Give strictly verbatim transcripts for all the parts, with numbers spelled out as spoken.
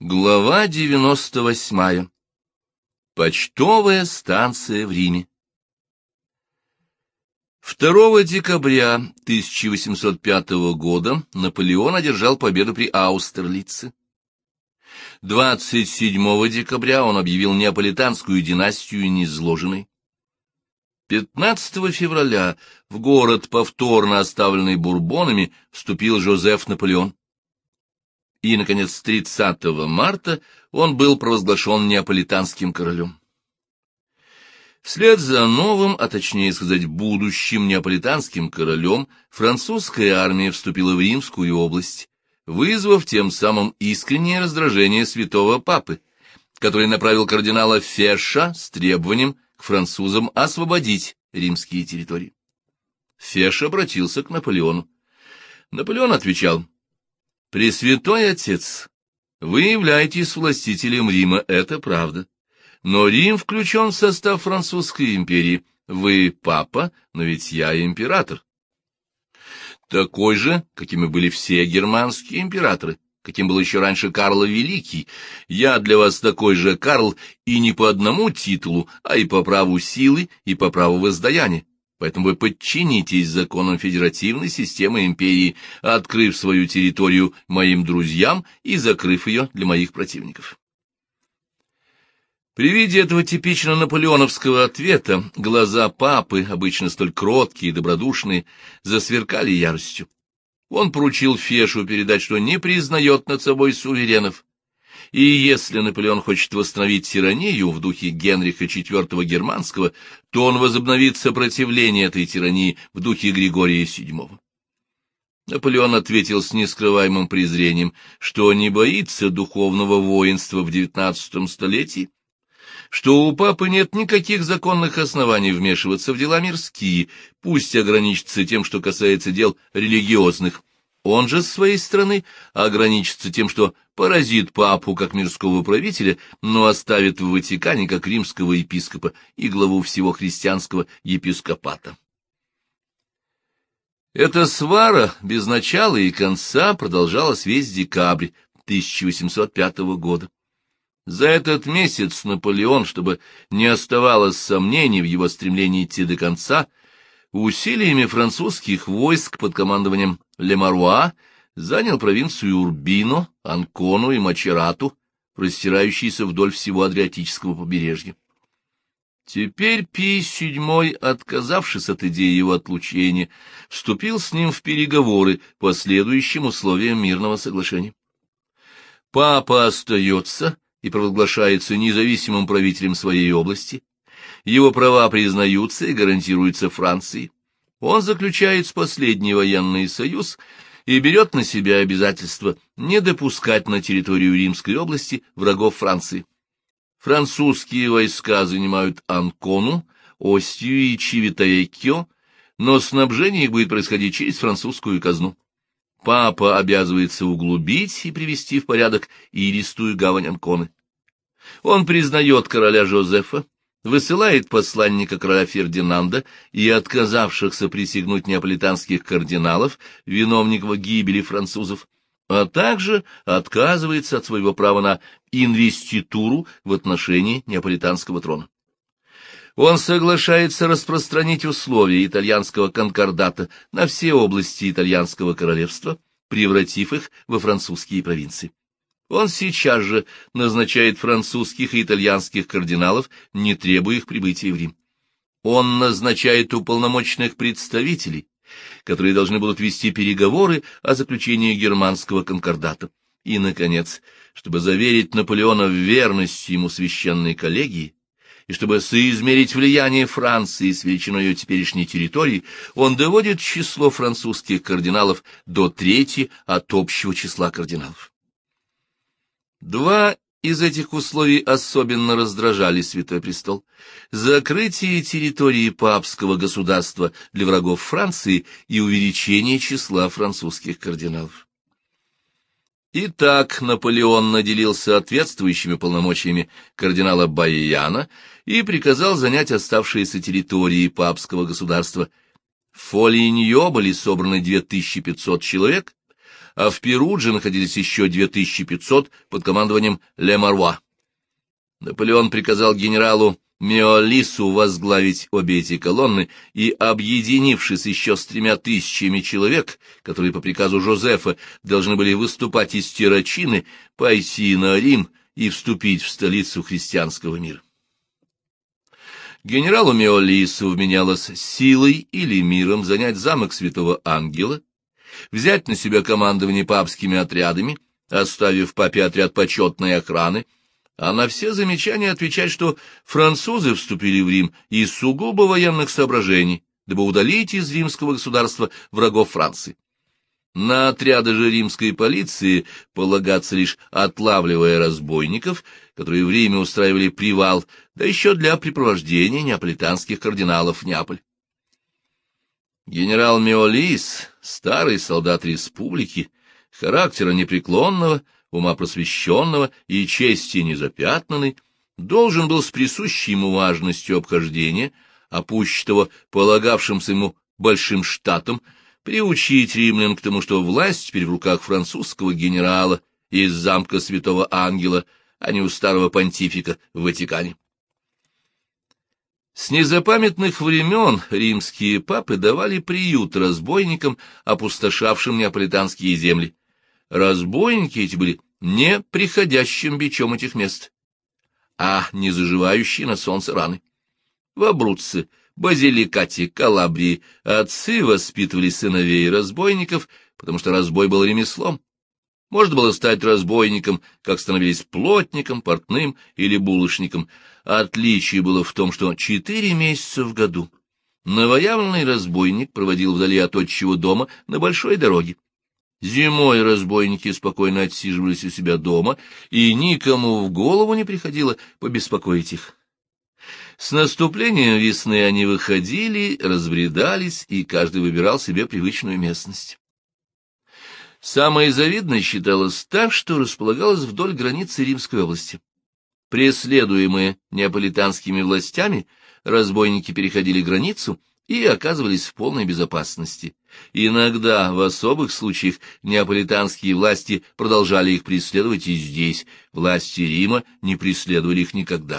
Глава девяносто восьмая. Почтовая станция в Риме. второго декабря тысяча восемьсот пятого года Наполеон одержал победу при Аустерлице. двадцать седьмого декабря он объявил неаполитанскую династию низложенной. пятнадцатого февраля в город, повторно оставленный Бурбонами, вступил Жозеф Наполеон. И, наконец, тридцатого марта он был провозглашен неаполитанским королем. Вслед за новым, а точнее сказать, будущим неаполитанским королем, французская армия вступила в Римскую область, вызвав тем самым искреннее раздражение святого папы, который направил кардинала Феша с требованием к французам освободить римские территории. Феш обратился к Наполеону. Наполеон отвечал: «Пресвятой Отец, вы являетесь властителем Рима, это правда. Но Рим включен в состав Французской империи. Вы папа, но ведь я император. Такой же, какими были все германские императоры, каким был еще раньше Карл Великий. Я для вас такой же Карл и не по одному титулу, а и по праву силы, и по праву воздаяния. Поэтому вы подчинитесь законам федеративной системы империи, открыв свою территорию моим друзьям и закрыв ее для моих противников». При виде этого типично наполеоновского ответа глаза папы, обычно столь кроткие и добродушные, засверкали яростью. Он поручил Фешу передать, что не признает над собой суверенов, и если Наполеон хочет восстановить тиранию в духе Генриха четвёртого Германского, то он возобновит сопротивление этой тирании в духе Григория седьмого. Наполеон ответил с нескрываемым презрением, что не боится духовного воинства в девятнадцатом столетии, что у папы нет никаких законных оснований вмешиваться в дела мирские, пусть ограничится тем, что касается дел религиозных. Он же, с своей стороны, ограничится тем, что поразит папу как мирского правителя, но оставит в Ватикане как римского епископа и главу всего христианского епископата. Эта свара без начала и конца продолжалась весь декабрь тысяча восемьсот пятого года. За этот месяц Наполеон, чтобы не оставалось сомнений в его стремлении идти до конца, усилиями французских войск под командованием Лемаруа занял провинцию Урбино, Анкону и Мачерату, простирающиеся вдоль всего Адриатического побережья. Теперь Пий седьмой, отказавшись от идеи его отлучения, вступил с ним в переговоры по следующим условиям мирного соглашения. Папа остается и провозглашается независимым правителем своей области, его права признаются и гарантируются Францией, он заключает с последней военный союз и берет на себя обязательство не допускать на территорию Римской области врагов Франции. Французские войска занимают Анкону, Остию и Чивитавеккио, но снабжение их будет происходить через французскую казну. Папа обязывается углубить и привести в порядок Иристую гавань Анконы. Он признает короля Жозефа, высылает посланника короля Фердинанда и отказавшихся присягнуть неаполитанских кардиналов, виновников гибели французов, а также отказывается от своего права на инвеституру в отношении неаполитанского трона. Он соглашается распространить условия итальянского конкордата на все области итальянского королевства, превратив их во французские провинции. Он сейчас же назначает французских и итальянских кардиналов, не требуя их прибытия в Рим. Он назначает уполномоченных представителей, которые должны будут вести переговоры о заключении германского конкордата. И, наконец, чтобы заверить Наполеона в верности ему священной коллегии, и чтобы соизмерить влияние Франции с величиной ее теперешней территории, он доводит число французских кардиналов до трети от общего числа кардиналов. Два из этих условий особенно раздражали Святой Престол: закрытие территории папского государства для врагов Франции и увеличение числа французских кардиналов. Итак, Наполеон наделил соответствующими полномочиями кардинала Байяна и приказал занять оставшиеся территории папского государства. В Фолиньо были собраны две тысячи пятьсот человек, а в Перудже находились еще две тысячи пятьсот под командованием Ле Маруа. Наполеон приказал генералу Меолису возглавить обе эти колонны и, объединившись еще с тремя тысячами человек, которые по приказу Жозефа должны были выступать из Террачины, пойти на Рим и вступить в столицу христианского мира. Генералу Меолису вменялось силой или миром занять замок Святого Ангела, взять на себя командование папскими отрядами, оставив папе отряд почетной охраны, а на все замечания отвечать, что французы вступили в Рим из сугубо военных соображений, дабы удалить из римского государства врагов Франции. На отряды же римской полиции полагаться лишь отлавливая разбойников, которые в Риме устраивали привал, да еще для припровождения неаполитанских кардиналов в Неаполь. Генерал Меолис, старый солдат республики, характера непреклонного, ума просвещенного и чести незапятнанный, должен был с присущей ему важностью обхождения, а пуще того полагавшимся ему большим штатом, приучить римлян к тому, что власть теперь в руках французского генерала из замка Святого Ангела, а не у старого понтифика в Ватикане. С незапамятных времен римские папы давали приют разбойникам, опустошавшим неаполитанские земли. Разбойники эти были не приходящим бичом этих мест, а не заживающие на солнце раны. В Абруцци, Базиликате, Калабрии отцы воспитывали сыновей разбойников, потому что разбой был ремеслом. Можно было стать разбойником, как становились плотником, портным или булочником. Отличие было в том, что четыре месяца в году новоявленный разбойник проводил вдали от отчего дома на большой дороге. Зимой разбойники спокойно отсиживались у себя дома, и никому в голову не приходило побеспокоить их. С наступлением весны они выходили, разбредались, и каждый выбирал себе привычную местность. Самой завидной считалось та, что располагалась вдоль границы Римской области. Преследуемые неаполитанскими властями, разбойники переходили границу и оказывались в полной безопасности. Иногда, в особых случаях, неаполитанские власти продолжали их преследовать и здесь, власти Рима не преследовали их никогда.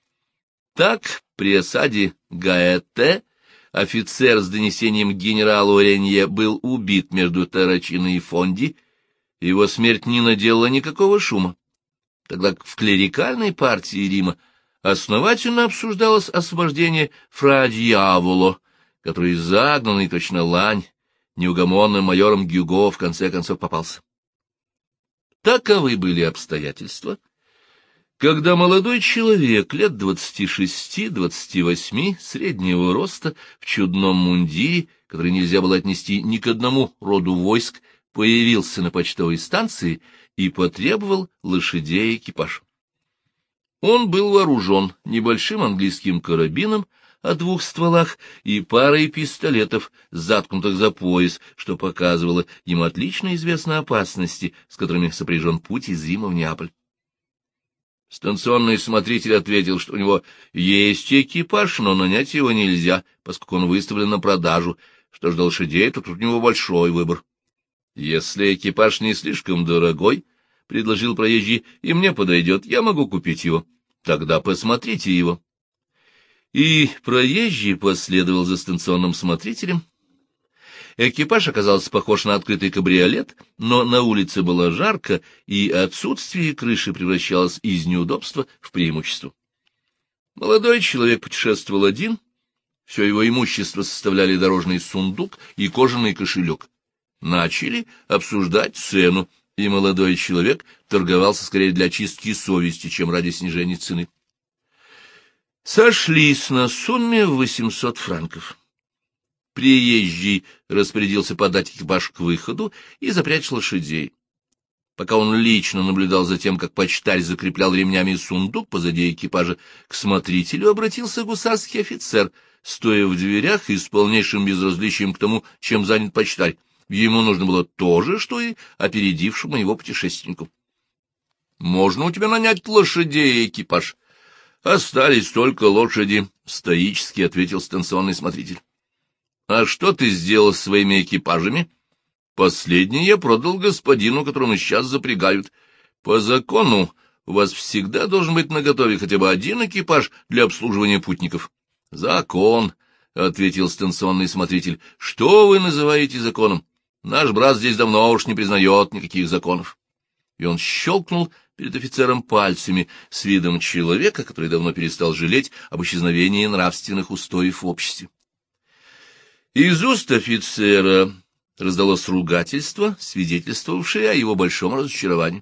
Так, при осаде Гаэте офицер с донесением к генералу Ренье был убит между Террачино и Фонди, его смерть не наделала никакого шума, тогда как в клерикальной партии Рима основательно обсуждалось освобождение фра Дьяволо, который, загнанный точно лань, неугомонным майором Гюго в конце концов попался. Таковы были обстоятельства, когда молодой человек лет двадцати шести-двадцати восьми, среднего роста, в чудном мундире, который нельзя было отнести ни к одному роду войск, появился на почтовой станции и потребовал лошадей и экипаж. Он был вооружен небольшим английским карабином о двух стволах и парой пистолетов, заткнутых за пояс, что показывало ему отлично известные опасности, с которыми сопряжен путь из Рима в Неаполь. Станционный смотритель ответил, что у него есть экипаж, но нанять его нельзя, поскольку он выставлен на продажу. Что ж до лошадей, то тут у него большой выбор. Если экипаж не слишком дорогой, — предложил проезжий, — и мне подойдет, я могу купить его. Тогда посмотрите его. И проезжий последовал за станционным смотрителем. Экипаж оказался похож на открытый кабриолет, но на улице было жарко, и отсутствие крыши превращалось из неудобства в преимущество. Молодой человек путешествовал один, все его имущество составляли дорожный сундук и кожаный кошелек. Начали обсуждать цену, и молодой человек торговался скорее для очистки совести, чем ради снижения цены. Сошлись на сумме в восемьсот франков. Приезжий распорядился подать экипаж к выходу и запрячь лошадей. Пока он лично наблюдал за тем, как почтарь закреплял ремнями сундук позади экипажа, к смотрителю обратился гусарский офицер, стоя в дверях и с полнейшим безразличием к тому, чем занят почтарь. Ему нужно было то же, что и опередившему его путешественнику. — Можно у тебя нанять лошадей и экипаж? — Остались только лошади, — стоически ответил станционный смотритель. — А что ты сделал с своими экипажами? Последний я продал господину, которому сейчас запрягают. По закону у вас всегда должен быть наготове хотя бы один экипаж для обслуживания путников. — Закон, — ответил станционный смотритель. — Что вы называете законом? Наш брат здесь давно уж не признает никаких законов. И он щелкнул перед офицером пальцами с видом человека, который давно перестал жалеть об исчезновении нравственных устоев в обществе. Из уст офицера раздалось ругательство, свидетельствовавшее о его большом разочаровании.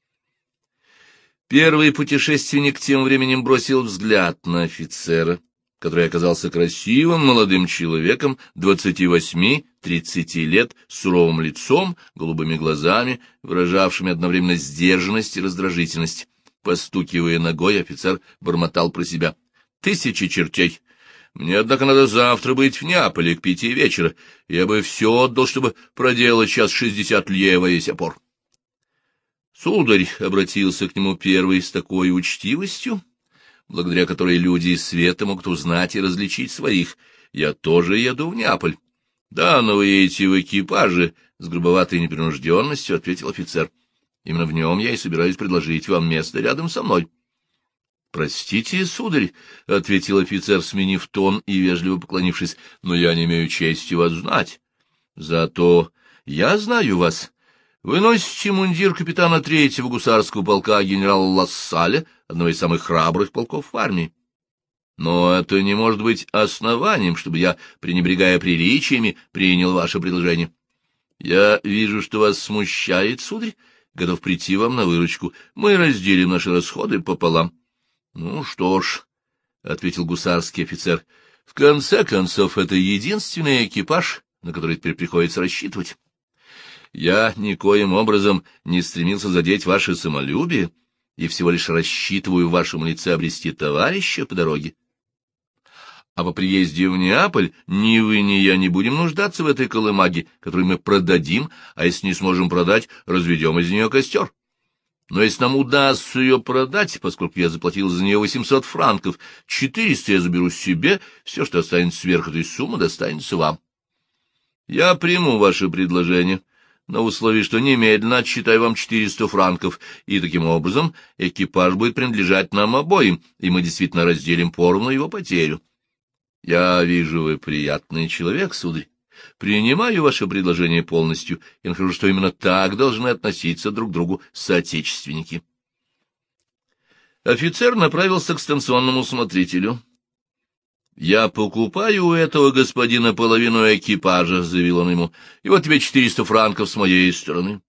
Первый путешественник тем временем бросил взгляд на офицера, который оказался красивым молодым человеком двадцати восьми-тридцати лет, с суровым лицом, голубыми глазами, выражавшими одновременно сдержанность и раздражительность. Постукивая ногой, офицер бормотал про себя: «Тысячи чертей! Мне, однако, надо завтра быть в Неаполе к пяти вечера. Я бы все отдал, чтобы проделать час шестьдесят лье во весь опор». Сударь обратился к нему первый с такой учтивостью, благодаря которой люди из света могут узнать и различить своих. Я тоже еду в Неаполь. — Да, но вы едете в экипаже, — с грубоватой непринужденностью ответил офицер. — Именно в нем я и собираюсь предложить вам место рядом со мной. — Простите, сударь, — ответил офицер, сменив тон и вежливо поклонившись, — но я не имею чести вас знать. Зато я знаю вас. Вы носите мундир капитана третьего гусарского полка генерала Лассаля, одного из самых храбрых полков в армии. Но это не может быть основанием, чтобы я, пренебрегая приличиями, принял ваше предложение. Я вижу, что вас смущает, сударь, готов прийти вам на выручку. Мы разделим наши расходы пополам. — Ну что ж, — ответил гусарский офицер, — в конце концов, это единственный экипаж, на который теперь приходится рассчитывать. Я никоим образом не стремился задеть ваше самолюбие и всего лишь рассчитываю в вашем лице обрести товарища по дороге. А по приезде в Неаполь ни вы, ни я не будем нуждаться в этой колымаге, которую мы продадим, а если не сможем продать, разведем из нее костер. Но если нам удастся ее продать, поскольку я заплатил за нее восемьсот франков, четыреста я заберу себе, все, что останется сверх этой суммы, достанется вам. Я приму ваше предложение, на условии, что немедленно отсчитаю вам четыреста франков, и таким образом экипаж будет принадлежать нам обоим, и мы действительно разделим поровну его потерю. Я вижу, вы приятный человек, сударь. Принимаю ваше предложение полностью и нахожу, что именно так должны относиться друг к другу соотечественники. Офицер направился к станционному смотрителю. «Я покупаю у этого господина половину экипажа», — заявил он ему, — «и вот тебе четыреста франков с моей стороны».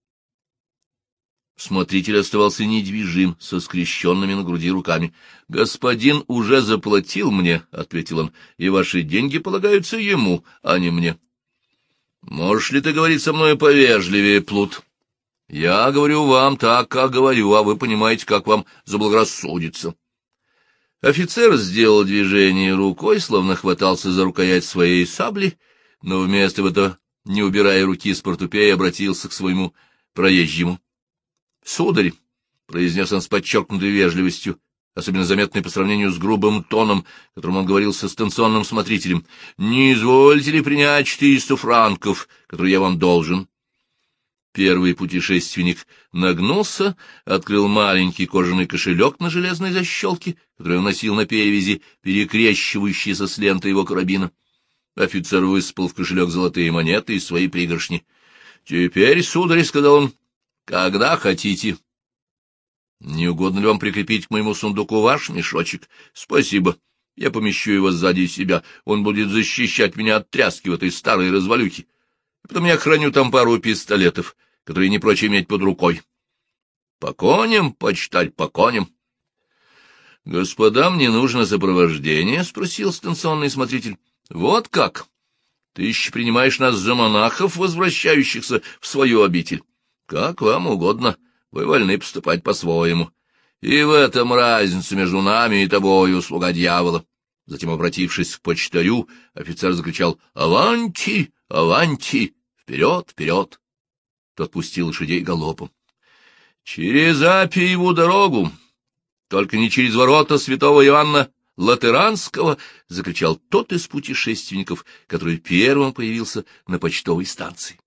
Смотритель оставался недвижим, со скрещенными на груди руками. «Господин уже заплатил мне», — ответил он, — «и ваши деньги полагаются ему, а не мне». «Можешь ли ты говорить со мной повежливее, плут? Я говорю вам так, как говорю, а вы понимаете, как вам заблагорассудится». Офицер сделал движение рукой, словно хватался за рукоять своей сабли, но вместо этого, не убирая руки с портупея, обратился к своему проезжему. — Сударь, — произнес он с подчеркнутой вежливостью, особенно заметной по сравнению с грубым тоном, которым он говорил со станционным смотрителем, — не извольте ли принять четыреста франков, которые я вам должен? Первый путешественник нагнулся, открыл маленький кожаный кошелек на железной защелке, который он носил на перевязи, перекрещивающийся с лентой его карабина. Офицер высыпал в кошелек золотые монеты из своей пригоршни. — Теперь, сударь, — сказал он, — когда хотите. — Не угодно ли вам прикрепить к моему сундуку ваш мешочек? — Спасибо. Я помещу его сзади себя. Он будет защищать меня от тряски в этой старой развалюхе. Потом я храню там пару пистолетов, которые не прочь иметь под рукой. По коням, почитать по коням. — Господам не нужно сопровождение? — спросил станционный смотритель. — Вот как? Ты еще принимаешь нас за монахов, возвращающихся в свою обитель? Как вам угодно, вы вольны поступать по-своему. И в этом разница между нами и тобою, слуга дьявола. Затем, обратившись к почтарю, офицер закричал: «Аванти! Аванти! Вперед! Вперед!» Тот пустил лошадей галопом. «Через Апиеву дорогу! Только не через ворота святого Иоанна Латеранского!» — закричал тот из путешественников, который первым появился на почтовой станции.